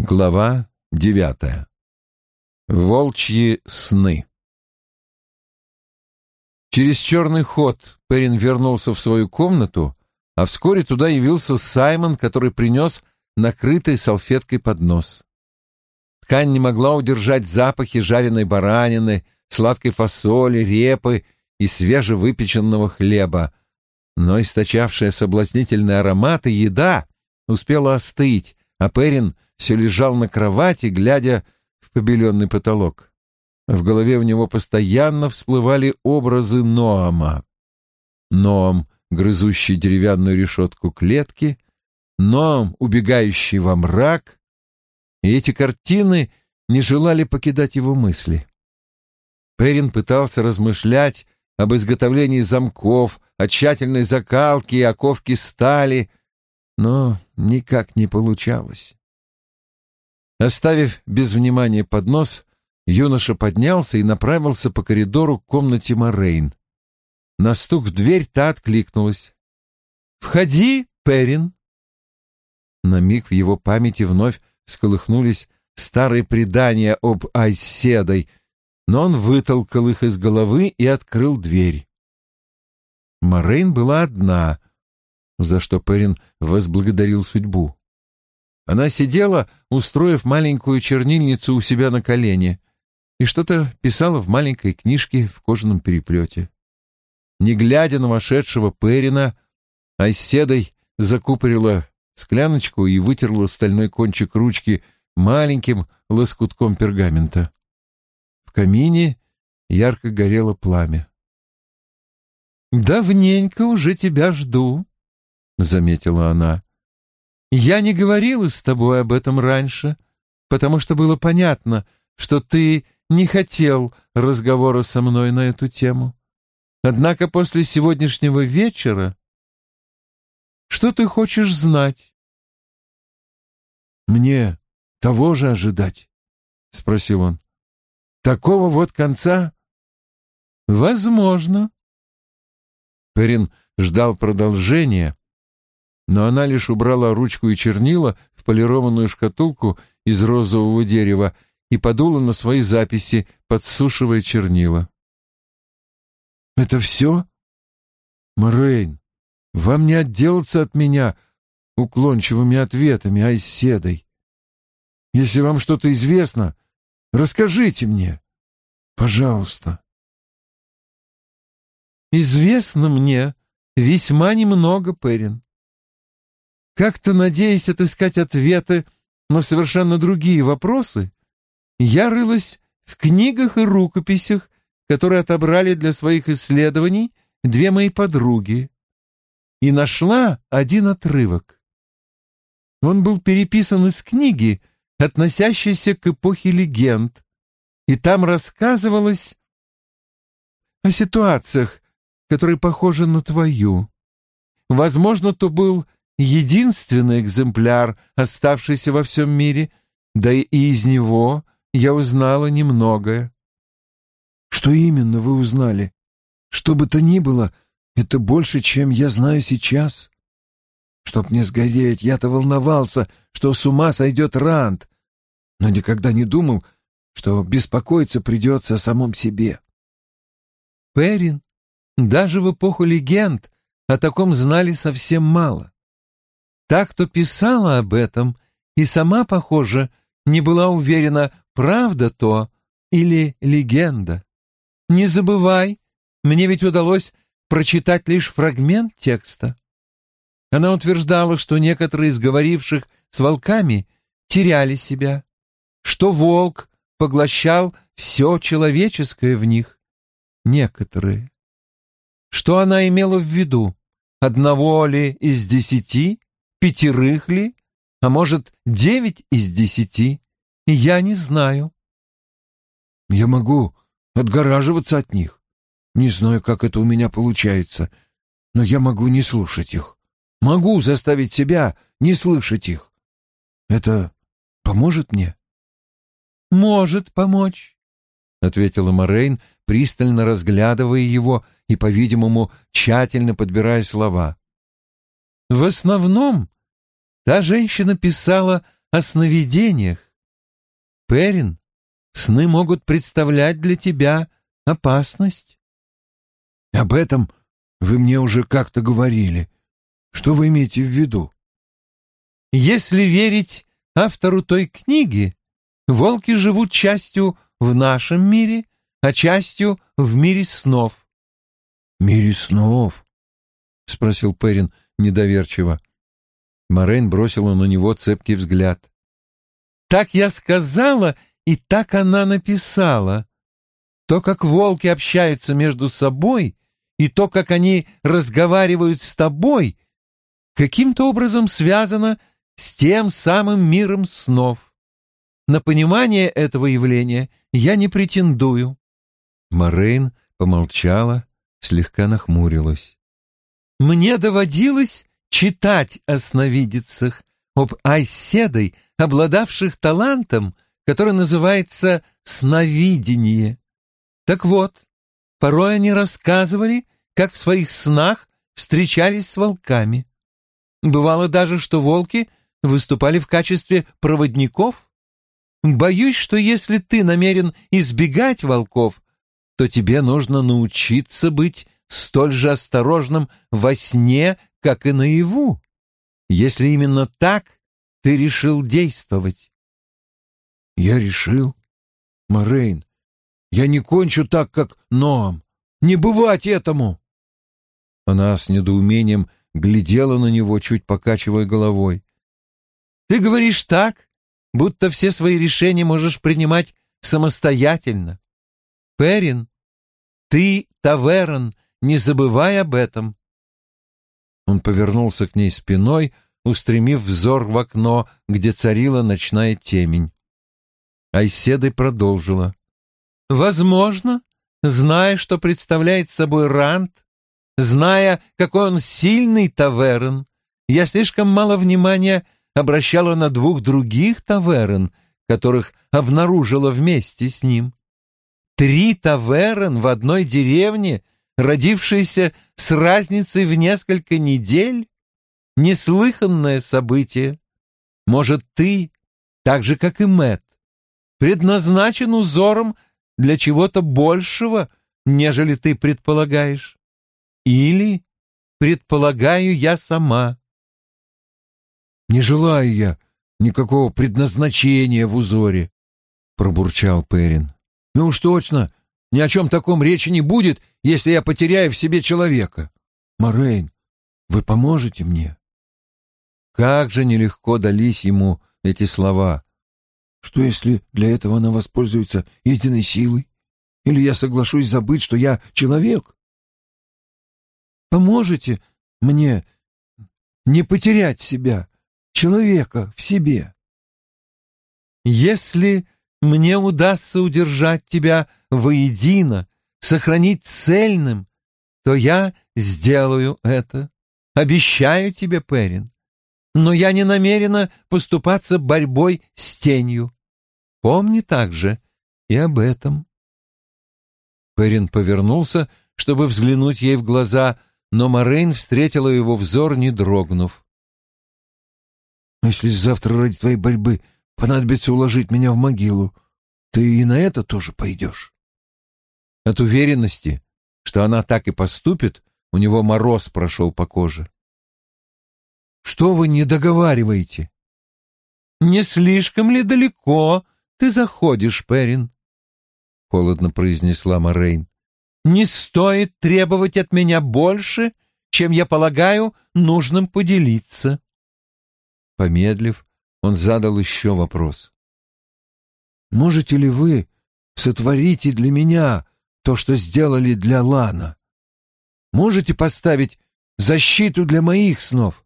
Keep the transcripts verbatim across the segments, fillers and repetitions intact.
Глава девятая. Волчьи сны. Через черный ход Перрин вернулся в свою комнату, а вскоре туда явился Саймон, который принес накрытый салфеткой поднос. Ткань не могла удержать запахи жареной баранины, сладкой фасоли, репы и свежевыпеченного хлеба, но источавшая соблазнительные ароматы еда успела остыть, а Перрин все лежал на кровати, глядя в побеленный потолок. В голове у него постоянно всплывали образы Ноама. Ноам, грызущий деревянную решетку клетки, Ноам, убегающий во мрак, и эти картины не желали покидать его мысли. Перрин пытался размышлять об изготовлении замков, о тщательной закалке и оковке стали, но никак не получалось. Оставив без внимания поднос, юноша поднялся и направился по коридору к комнате Морейн. На стук в дверь та откликнулась. «Входи, Перрин!» На миг в его памяти вновь всколыхнулись старые предания об Айседой, но он вытолкал их из головы и открыл дверь. Морейн была одна, за что Перрин возблагодарил судьбу. Она сидела, устроив маленькую чернильницу у себя на колене, и что-то писала в маленькой книжке в кожаном переплете. Не глядя на вошедшего Перрина, Айседой закупорила скляночку и вытерла стальной кончик ручки маленьким лоскутком пергамента. В камине ярко горело пламя. «Давненько уже тебя жду», — заметила она. «Я не говорила с тобой об этом раньше, потому что было понятно, что ты не хотел разговора со мной на эту тему. Однако после сегодняшнего вечера... Что ты хочешь знать?» «Мне того же ожидать?» — спросил он. «Такого вот конца?» «Возможно». Перрин ждал продолжения, но она лишь убрала ручку и чернила в полированную шкатулку из розового дерева и подула на свои записи, подсушивая чернила. «Это все? Морейн, вам не отделаться от меня уклончивыми ответами, Айседой. Если вам что-то известно, расскажите мне, пожалуйста». «Известно мне весьма немного, Перрин. Как-то надеясь отыскать ответы на совершенно другие вопросы, я рылась в книгах и рукописях, которые отобрали для своих исследований две мои подруги, и нашла один отрывок. Он был переписан из книги, относящейся к эпохе легенд, и там рассказывалось о ситуациях, которые похожи на твою. Возможно, то был единственный экземпляр, оставшийся во всем мире, да и из него я узнала немногое». «Что именно вы узнали? Что бы то ни было, это больше, чем я знаю сейчас. Чтоб не сгореть, я-то волновался, что с ума сойдет Ранд, но никогда не думал, что беспокоиться придется о самом себе». «Перрин, даже в эпоху легенд о таком знали совсем мало. Та, кто писала об этом, и сама, похоже, не была уверена, правда то или легенда. Не забывай, мне ведь удалось прочитать лишь фрагмент текста. Она утверждала, что некоторые из говоривших с волками теряли себя, что волк поглощал все человеческое в них. Некоторые. Что она имела в виду? Одного ли из десяти? Пятерых ли? А может, девять из десяти? Я не знаю». «Я могу отгораживаться от них. Не знаю, как это у меня получается, но я могу не слушать их. Могу заставить себя не слышать их. Это поможет мне?» «Может помочь», — ответила Морейн, пристально разглядывая его и, по-видимому, тщательно подбирая слова. «В основном та женщина писала о сновидениях. Перин, сны могут представлять для тебя опасность. Об этом вы мне уже как-то говорили. Что вы имеете в виду? Если верить автору той книги, волки живут частью в нашем мире, а частью в мире снов. «Мире снов?» — спросил Перин недоверчиво. Морейн бросила на него цепкий взгляд. «Так я сказала, и так она написала. То, как волки общаются между собой, и то, как они разговаривают с тобой, каким-то образом связано с тем самым миром снов. На понимание этого явления я не претендую». Морейн помолчала, слегка нахмурилась. «Мне доводилось читать о сновидицах, об айседой, обладавших талантом, который называется сновидение. Так вот, порой они рассказывали, как в своих снах встречались с волками. Бывало даже, что волки выступали в качестве проводников. Боюсь, что если ты намерен избегать волков, то тебе нужно научиться быть столь же осторожным во сне, как и наяву, если именно так ты решил действовать». «Я решил? Морейн, я не кончу так, как Ноам. Не бывать этому!» Она с недоумением глядела на него, чуть покачивая головой. «Ты говоришь так, будто все свои решения можешь принимать самостоятельно. Перин, ты таверн, не забывай об этом». Он повернулся к ней спиной, устремив взор в окно, где царила ночная темень. Айседой продолжила. «Возможно, зная, что представляет собой Рант, зная, какой он сильный таверн, я слишком мало внимания обращала на двух других таверн, которых обнаружила вместе с ним. Три таверн в одной деревне, родившиеся с разницей в несколько недель? Неслыханное событие. Может, ты, так же, как и Мэтт, предназначен узором для чего-то большего, нежели ты предполагаешь? Или предполагаю я сама?» «Не желаю я никакого предназначения в узоре», — пробурчал Перин. «И уж точно ни о чем таком речи не будет, если я потеряю в себе человека. Морейн, вы поможете мне?» Как же нелегко дались ему эти слова. «Что, если для этого она воспользуется единой силой? Или я соглашусь забыть, что я человек?» «Поможете мне не потерять себя, человека в себе?» «Если мне удастся удержать тебя воедино, сохранить цельным, то я сделаю это. Обещаю тебе, Перин. Но я не намерена поступаться борьбой с тенью. Помни также и об этом». Перин повернулся, чтобы взглянуть ей в глаза, но Морейн встретила его взор, не дрогнув. «А если завтра ради твоей борьбы понадобится уложить меня в могилу, ты и на это тоже пойдешь?» От уверенности, что она так и поступит, у него мороз прошел по коже. «Что вы не договариваете?» «Не слишком ли далеко ты заходишь, Перин?» — холодно произнесла Морейн. «Не стоит требовать от меня больше, чем я полагаю нужным поделиться». Помедлив, он задал еще вопрос. «Можете ли вы сотворить и для меня то, что сделали для Лана? Можете поставить защиту для моих снов?»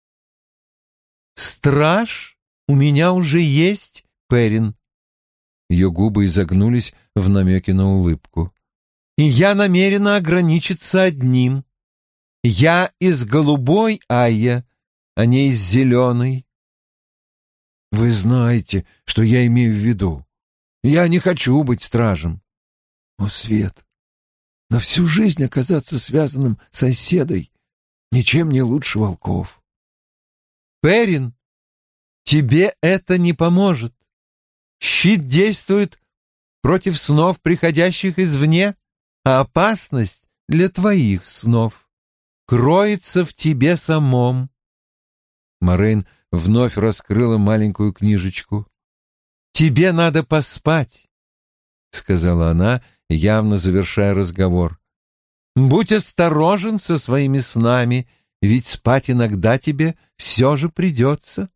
«Страж у меня уже есть, Перин». Ее губы изогнулись в намеке на улыбку. «И я намерена ограничиться одним. Я из голубой Айя, а не из зеленой». «Вы знаете, что я имею в виду. Я не хочу быть стражем». «О, Свет, на всю жизнь оказаться связанным с оседой ничем не лучше волков». «Перин, тебе это не поможет. Щит действует против снов, приходящих извне, а опасность для твоих снов кроется в тебе самом. Морейн вновь раскрыла маленькую книжечку. «Тебе надо поспать», — сказала она, явно завершая разговор. «Будь осторожен со своими снами, ведь спать иногда тебе все же придется».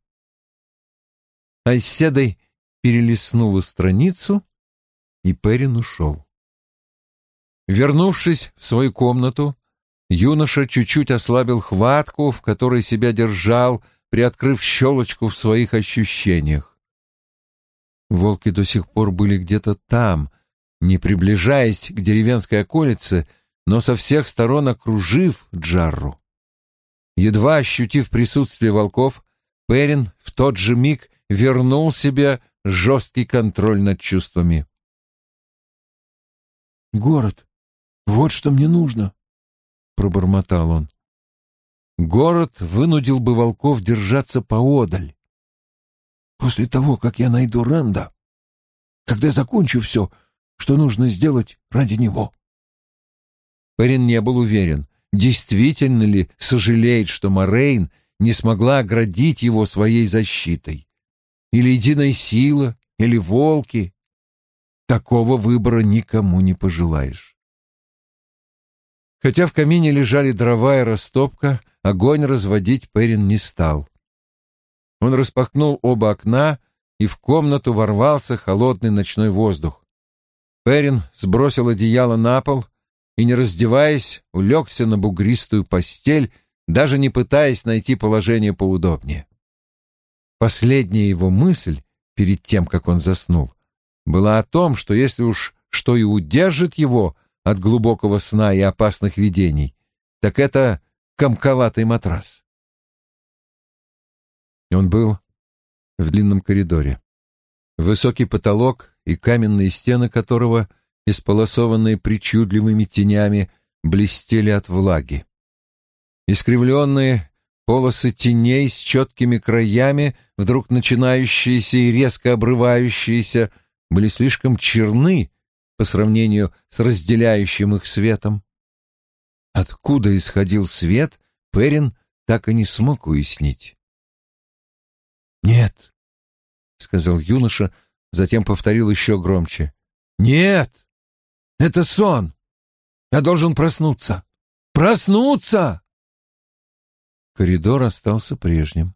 Айседой перелистнула страницу, и Перин ушел. Вернувшись в свою комнату, юноша чуть-чуть ослабил хватку, в которой себя держал, приоткрыв щелочку в своих ощущениях. Волки до сих пор были где-то там, не приближаясь к деревенской околице, но со всех сторон окружив Джарру. Едва ощутив присутствие волков, Перин в тот же миг вернул себе жесткий контроль над чувствами. «Город, вот что мне нужно», — пробормотал он. Город вынудил бы волков держаться поодаль. «После того, как я найду Ранда, когда закончу все, что нужно сделать ради него». Перин не был уверен, действительно ли сожалеет, что Морейн не смогла оградить его своей защитой. Или единая сила, или волки. Такого выбора никому не пожелаешь. Хотя в камине лежали дрова и растопка, огонь разводить Перин не стал. Он распахнул оба окна, и в комнату ворвался холодный ночной воздух. Перин сбросил одеяло на пол и, не раздеваясь, улегся на бугристую постель, даже не пытаясь найти положение поудобнее. Последняя его мысль, перед тем, как он заснул, была о том, что если уж что и удержит его от глубокого сна и опасных видений, так это комковатый матрас. Он был в длинном коридоре. Высокий потолок и каменные стены которого, исполосованные причудливыми тенями, блестели от влаги. Искривленные полосы теней с четкими краями, вдруг начинающиеся и резко обрывающиеся, были слишком черны по сравнению с разделяющим их светом. Откуда исходил свет, Перин так и не смог уяснить. «Нет», — сказал юноша, затем повторил еще громче. «Нет! Это сон! Я должен проснуться! Проснуться!» Коридор остался прежним.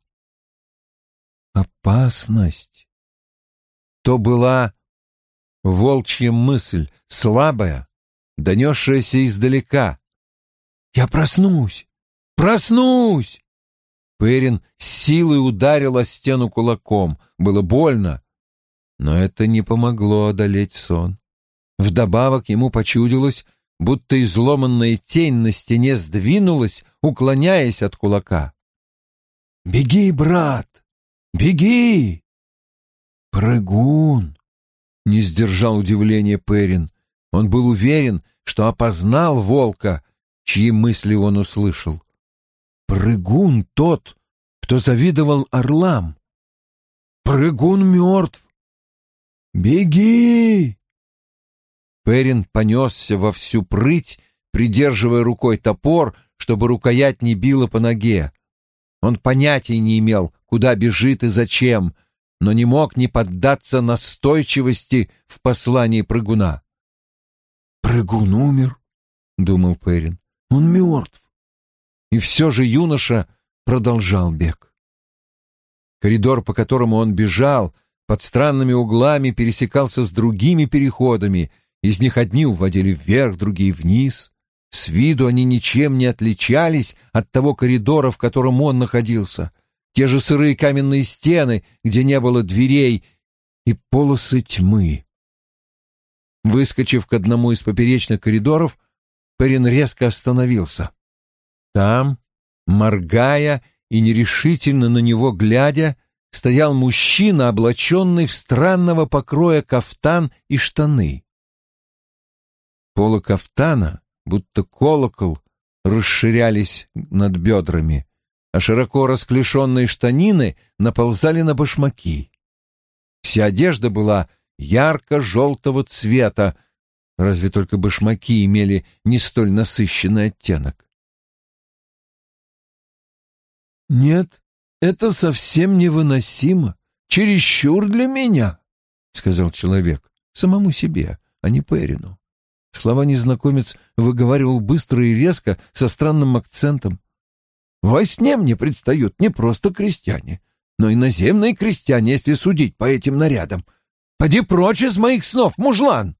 Опасность. То была волчья мысль, слабая, донесшаяся издалека. «Я проснусь! Проснусь!» Перин с силой ударил о стену кулаком. Было больно, но это не помогло одолеть сон. Вдобавок ему почудилось, будто изломанная тень на стене сдвинулась, уклоняясь от кулака. «Беги, брат! Беги!» «Прыгун!» — не сдержал удивления Перин. Он был уверен, что опознал волка, чьи мысли он услышал. Прыгун тот, кто завидовал орлам. Прыгун мертв. «Беги!» Перин понесся во всю прыть, придерживая рукой топор, чтобы рукоять не била по ноге. Он понятия не имел, куда бежит и зачем, но не мог не поддаться настойчивости в послании прыгуна. «Прыгун умер», — думал Перин. «Он мертв». И все же юноша продолжал бег. Коридор, по которому он бежал, под странными углами пересекался с другими переходами. Из них одни уводили вверх, другие вниз. С виду они ничем не отличались от того коридора, в котором он находился. Те же сырые каменные стены, где не было дверей, и полосы тьмы. Выскочив к одному из поперечных коридоров, Перин резко остановился. Там, моргая и нерешительно на него глядя, стоял мужчина, облаченный в странного покроя кафтан и штаны. Полы кафтана, будто колокол, расширялись над бедрами, а широко расклешенные штанины наползали на башмаки. Вся одежда была ярко-желтого цвета, разве только башмаки имели не столь насыщенный оттенок. «Нет, это совсем невыносимо, чересчур для меня», — сказал человек самому себе, а не Перину. Слова незнакомец выговаривал быстро и резко, со странным акцентом. «Во сне мне предстают не просто крестьяне, но и наземные крестьяне, если судить по этим нарядам. Поди прочь из моих снов, мужлан!»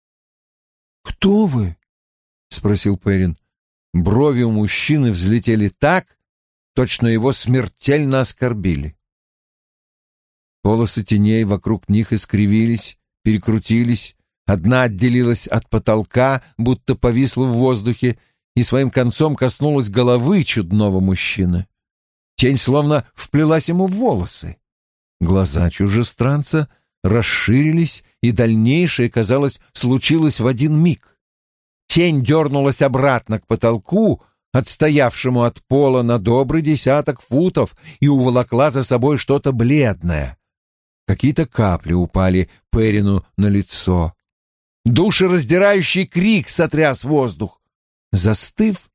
«Кто вы?» — спросил Перин. Брови у мужчины взлетели так, точно его смертельно оскорбили. Полосы теней вокруг них искривились, перекрутились, одна отделилась от потолка, будто повисла в воздухе, и своим концом коснулась головы чудного мужчины. Тень словно вплелась ему в волосы. Глаза чужестранца расширились, и дальнейшее, казалось, случилось в один миг. Тень дернулась обратно к потолку, отстоявшему от пола на добрый десяток футов, и уволокла за собой что-то бледное. Какие-то капли упали Перину на лицо. Душераздирающий крик сотряс воздух. Застыв,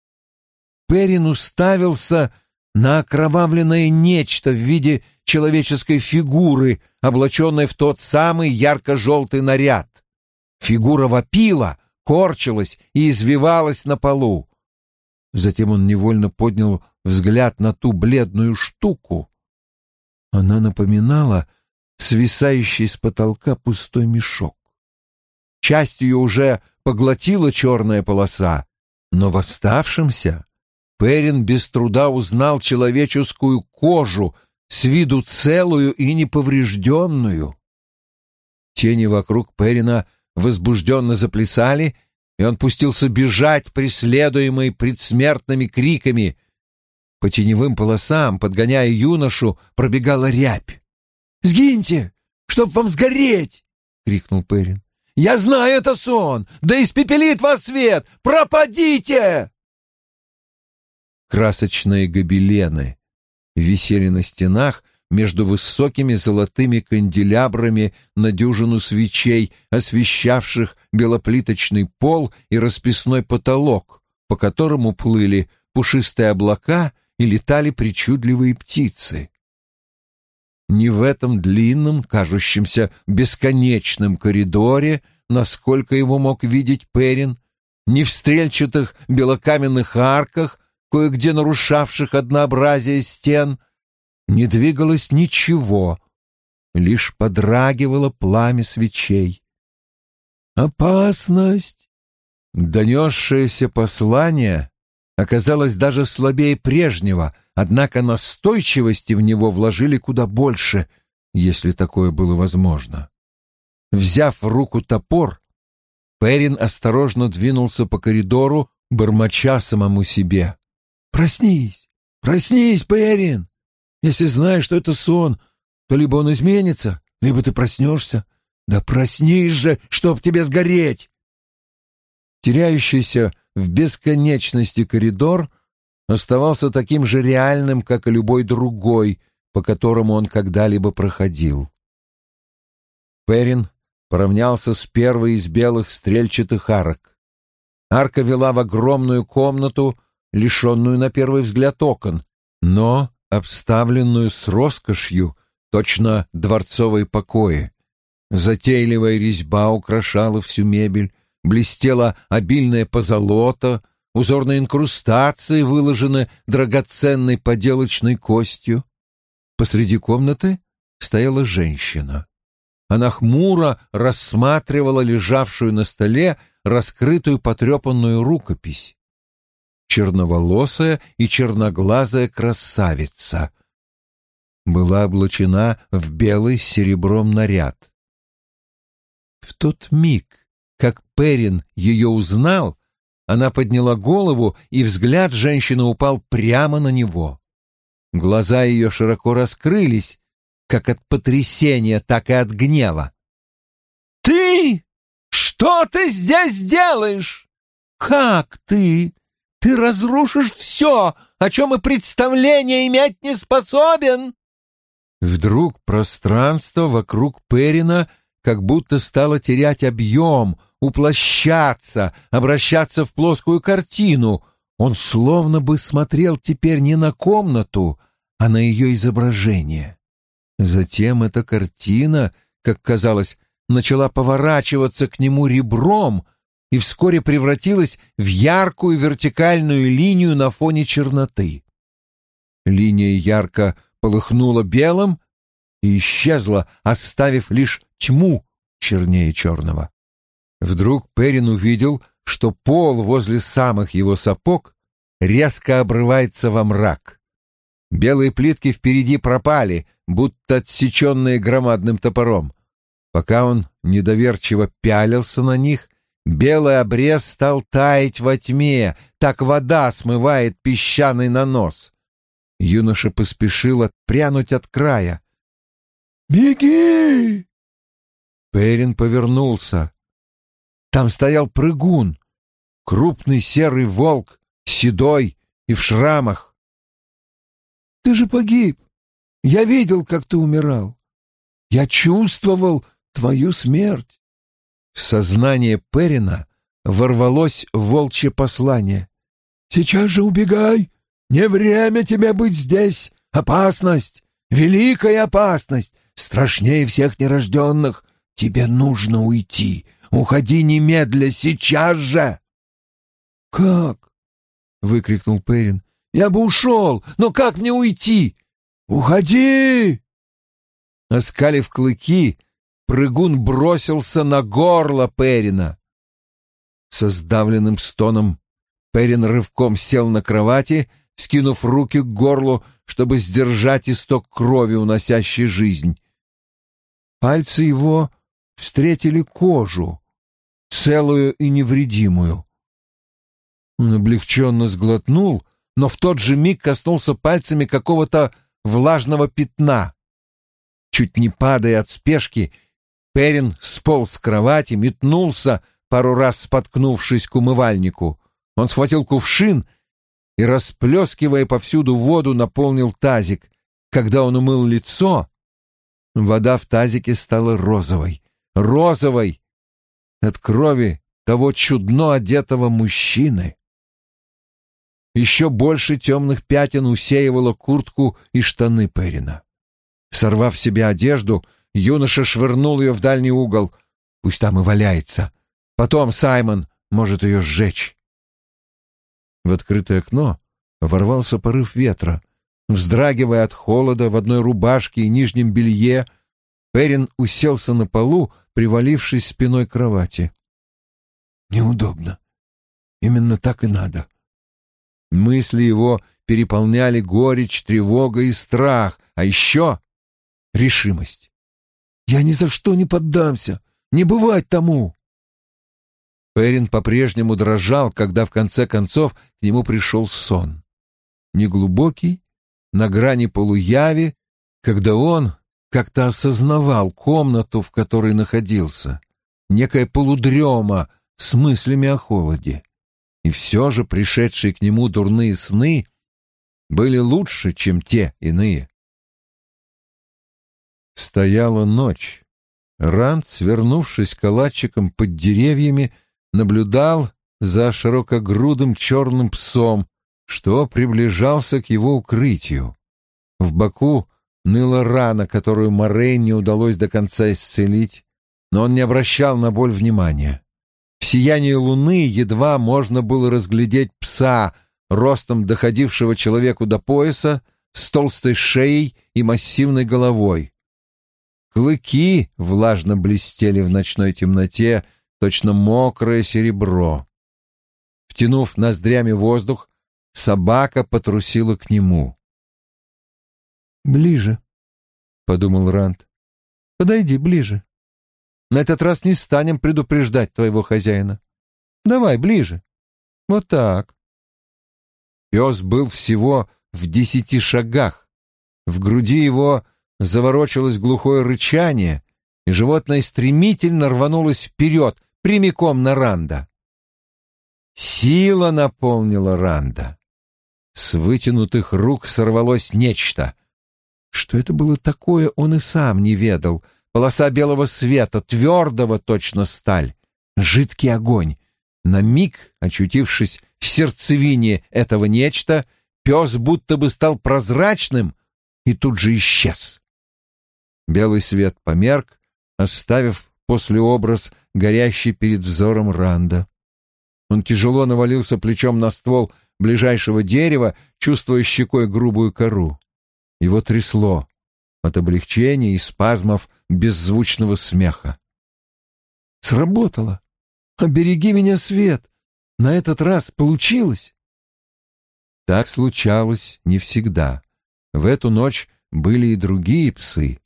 Перин уставился на окровавленное нечто в виде человеческой фигуры, облаченной в тот самый ярко-желтый наряд. Фигура вопила, корчилась и извивалась на полу. Затем он невольно поднял взгляд на ту бледную штуку. Она напоминала свисающий с потолка пустой мешок. Часть ее уже поглотила черная полоса, но в оставшемся Перин без труда узнал человеческую кожу, с виду целую и неповрежденную. Тени вокруг Перина возбужденно заплясали, и он пустился бежать, преследуемый предсмертными криками. По теневым полосам, подгоняя юношу, пробегала рябь. «Сгиньте, чтоб вам сгореть!» — крикнул Перин. «Я знаю, это сон! Да испепелит вас свет! Пропадите!» Красочные гобелены висели на стенах между высокими золотыми канделябрами на дюжину свечей, освещавших белоплиточный пол и расписной потолок, по которому плыли пушистые облака и летали причудливые птицы. Ни в этом длинном, кажущемся бесконечном коридоре, насколько его мог видеть Перин, ни в стрельчатых белокаменных арках, кое-где нарушавших однообразие стен, не двигалось ничего, лишь подрагивало пламя свечей. «Опасность!» Донесшееся послание оказалось даже слабее прежнего, однако настойчивости в него вложили куда больше, если такое было возможно. Взяв в руку топор, Перин осторожно двинулся по коридору, бормоча самому себе. «Проснись! Проснись, Перин! Если знаешь, что это сон, то либо он изменится, либо ты проснешься. Да проснись же, чтоб тебе сгореть!» Теряющийся в бесконечности коридор оставался таким же реальным, как и любой другой, по которому он когда-либо проходил. Перин поравнялся с первой из белых стрельчатых арок. Арка вела в огромную комнату, лишенную на первый взгляд окон, но обставленную с роскошью, точно дворцовые покои. Затейливая резьба украшала всю мебель, блестела обильная позолота, узорные инкрустации выложены драгоценной поделочной костью. Посреди комнаты стояла женщина. Она хмуро рассматривала лежавшую на столе раскрытую потрепанную рукопись. Черноволосая и черноглазая красавица была облачена в белый с серебром наряд. В тот миг, как Перин ее узнал, она подняла голову, и взгляд женщины упал прямо на него. Глаза ее широко раскрылись, как от потрясения, так и от гнева. «Ты? Что ты здесь делаешь? Как ты? Ты разрушишь все, о чем и представления иметь не способен!» Вдруг пространство вокруг Перина как будто стало терять объем, уплощаться, обращаться в плоскую картину. Он словно бы смотрел теперь не на комнату, а на ее изображение. Затем эта картина, как казалось, начала поворачиваться к нему ребром и вскоре превратилась в яркую вертикальную линию на фоне черноты. Линия ярко полыхнула белым и исчезла, оставив лишь тьму чернее черного. Вдруг Перин увидел, что пол возле самых его сапог резко обрывается во мрак. Белые плитки впереди пропали, будто отсеченные громадным топором. Пока он недоверчиво пялился на них, белый обрез стал таять во тьме, так вода смывает песчаный нанос. Юноша поспешил отпрянуть от края. «Беги!» Перин повернулся. Там стоял прыгун, крупный серый волк, седой и в шрамах. «Ты же погиб. Я видел, как ты умирал. Я чувствовал твою смерть». В сознание Перина ворвалось волчье послание. «Сейчас же убегай! Не время тебе быть здесь! Опасность! Великая опасность! Страшнее всех нерожденных! Тебе нужно уйти! Уходи немедля, сейчас же!» «Как?» — выкрикнул Перин. «Я бы ушел, но как мне уйти? Уходи!» Оскалив клыки, прыгун бросился на горло Перина. Со сдавленным стоном Перин рывком сел на кровати, скинув руки к горлу, чтобы сдержать исток крови, уносящий жизнь. Пальцы его встретили кожу, целую и невредимую. Он облегченно сглотнул, но в тот же миг коснулся пальцами какого-то влажного пятна. Чуть не падая от спешки, Перин сполз с кровати, метнулся, пару раз споткнувшись к умывальнику. Он схватил кувшин и, расплескивая повсюду воду, наполнил тазик. Когда он умыл лицо, вода в тазике стала розовой. Розовой от крови того чудно одетого мужчины. Еще больше темных пятен усеивало куртку и штаны Перина. Сорвав с себя одежду, юноша швырнул ее в дальний угол. Пусть там и валяется. Потом Саймон может ее сжечь. В открытое окно ворвался порыв ветра. Вздрагивая от холода в одной рубашке и нижнем белье, Перин уселся на полу, привалившись спиной к кровати. «Неудобно. Именно так и надо». Мысли его переполняли горечь, тревога и страх, а еще решимость. «Я ни за что не поддамся! Не бывать тому!» Перин по-прежнему дрожал, когда в конце концов к нему пришел сон. Неглубокий, на грани полуяви, когда он как-то осознавал комнату, в которой находился, некая полудрема с мыслями о холоде. И все же пришедшие к нему дурные сны были лучше, чем те иные. Стояла ночь. Ранд, свернувшись калачиком под деревьями, наблюдал за широкогрудым черным псом, что приближался к его укрытию. В боку ныла рана, которую Морейн не удалось до конца исцелить, но он не обращал на боль внимания. В сиянии луны едва можно было разглядеть пса, ростом доходившего человеку до пояса, с толстой шеей и массивной головой. Клыки влажно блестели в ночной темноте, точно мокрое серебро. Втянув ноздрями воздух, собака потрусила к нему. «Ближе», — подумал Ранд. «Подойди ближе. На этот раз не станем предупреждать твоего хозяина. Давай ближе. Вот так». Пес был всего в десяти шагах. В груди его заворочилось глухое рычание, и животное стремительно рванулось вперед, прямиком на Ранда. Сила наполнила Ранда. С вытянутых рук сорвалось нечто. Что это было такое, он и сам не ведал. Полоса белого света, твердого, точно сталь. Жидкий огонь. На миг, очутившись в сердцевине этого нечто, пес будто бы стал прозрачным и тут же исчез. Белый свет померк, оставив послеобраз, горящий перед взором Ранда. Он тяжело навалился плечом на ствол ближайшего дерева, чувствуя щекой грубую кору. Его трясло от облегчения и спазмов беззвучного смеха. «Сработало! Обереги меня, Свет! На этот раз получилось!» Так случалось не всегда. В эту ночь были и другие псы.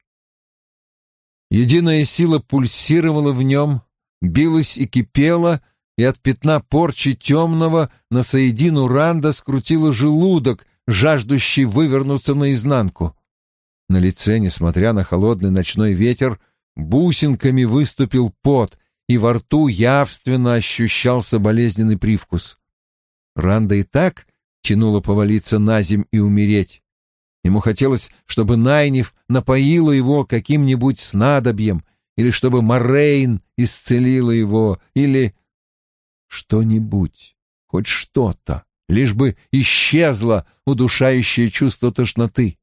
Единая сила пульсировала в нем, билась и кипела, и от пятна порчи темного на соедину Ранда скрутила желудок, жаждущий вывернуться наизнанку. На лице, несмотря на холодный ночной ветер, бусинками выступил пот, и во рту явственно ощущался болезненный привкус. Ранда и так тянуло повалиться на земь и умереть. Ему хотелось, чтобы Найниф напоила его каким-нибудь снадобьем, или чтобы Морейн исцелила его, или что-нибудь, хоть что-то, лишь бы исчезло удушающее чувство тошноты.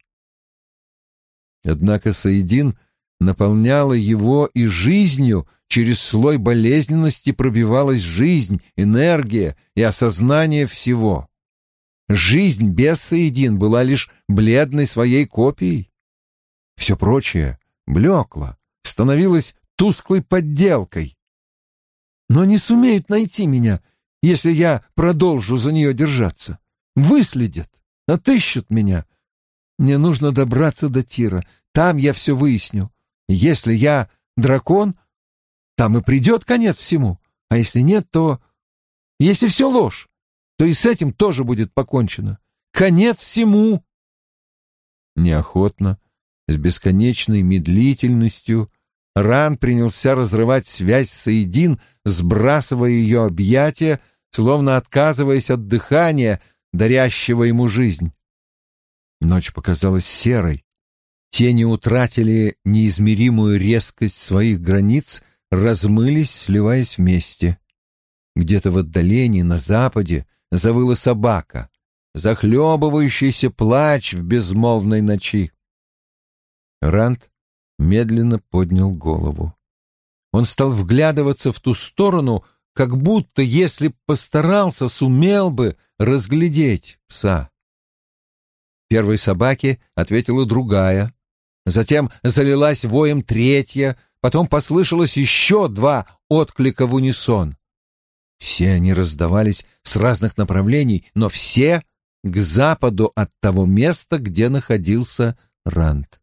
Однако Саидин наполняла его и жизнью, через слой болезненности пробивалась жизнь, энергия и осознание всего. Жизнь без Саидин была лишь бледной своей копией. Все прочее блекло, становилось тусклой подделкой. «Но не сумеют найти меня, если я продолжу за нее держаться. Выследят, отыщут меня. Мне нужно добраться до Тира, там я все выясню. Если я дракон, там и придет конец всему, а если нет, то... Если все ложь, то и с этим тоже будет покончено. Конец всему!» Неохотно, с бесконечной медлительностью, Ран принялся разрывать связь с Саидин, сбрасывая ее объятия, словно отказываясь от дыхания, дарящего ему жизнь. Ночь показалась серой. Тени утратили неизмеримую резкость своих границ, размылись, сливаясь вместе. Где-то в отдалении, на западе, завыла собака, захлебывающийся плач в безмолвной ночи. Ранд медленно поднял голову. Он стал вглядываться в ту сторону, как будто, если б постарался, сумел бы разглядеть пса. Первой собаке ответила другая, затем залилась воем третья, потом послышалось еще два отклика в унисон. Все они раздавались с разных направлений, но все к западу от того места, где находился Ранд.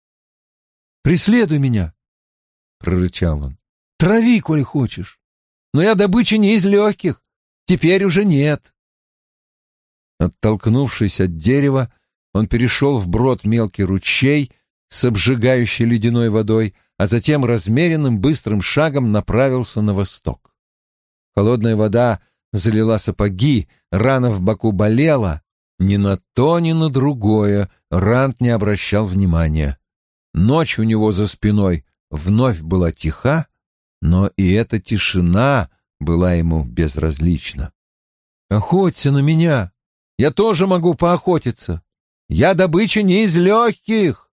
«Преследуй меня!» — прорычал он. «Трави, коли хочешь. Но я добыча не из легких. Теперь уже нет». Оттолкнувшись от дерева, он перешел вброд мелкий ручей с обжигающей ледяной водой, а затем размеренным быстрым шагом направился на восток. Холодная вода залила сапоги, рана в боку болела. Ни на то, ни на другое Ранд не обращал внимания. Ночь у него за спиной вновь была тиха, но и эта тишина была ему безразлична. «Охоться на меня! Я тоже могу поохотиться! Я добыча не из легких!»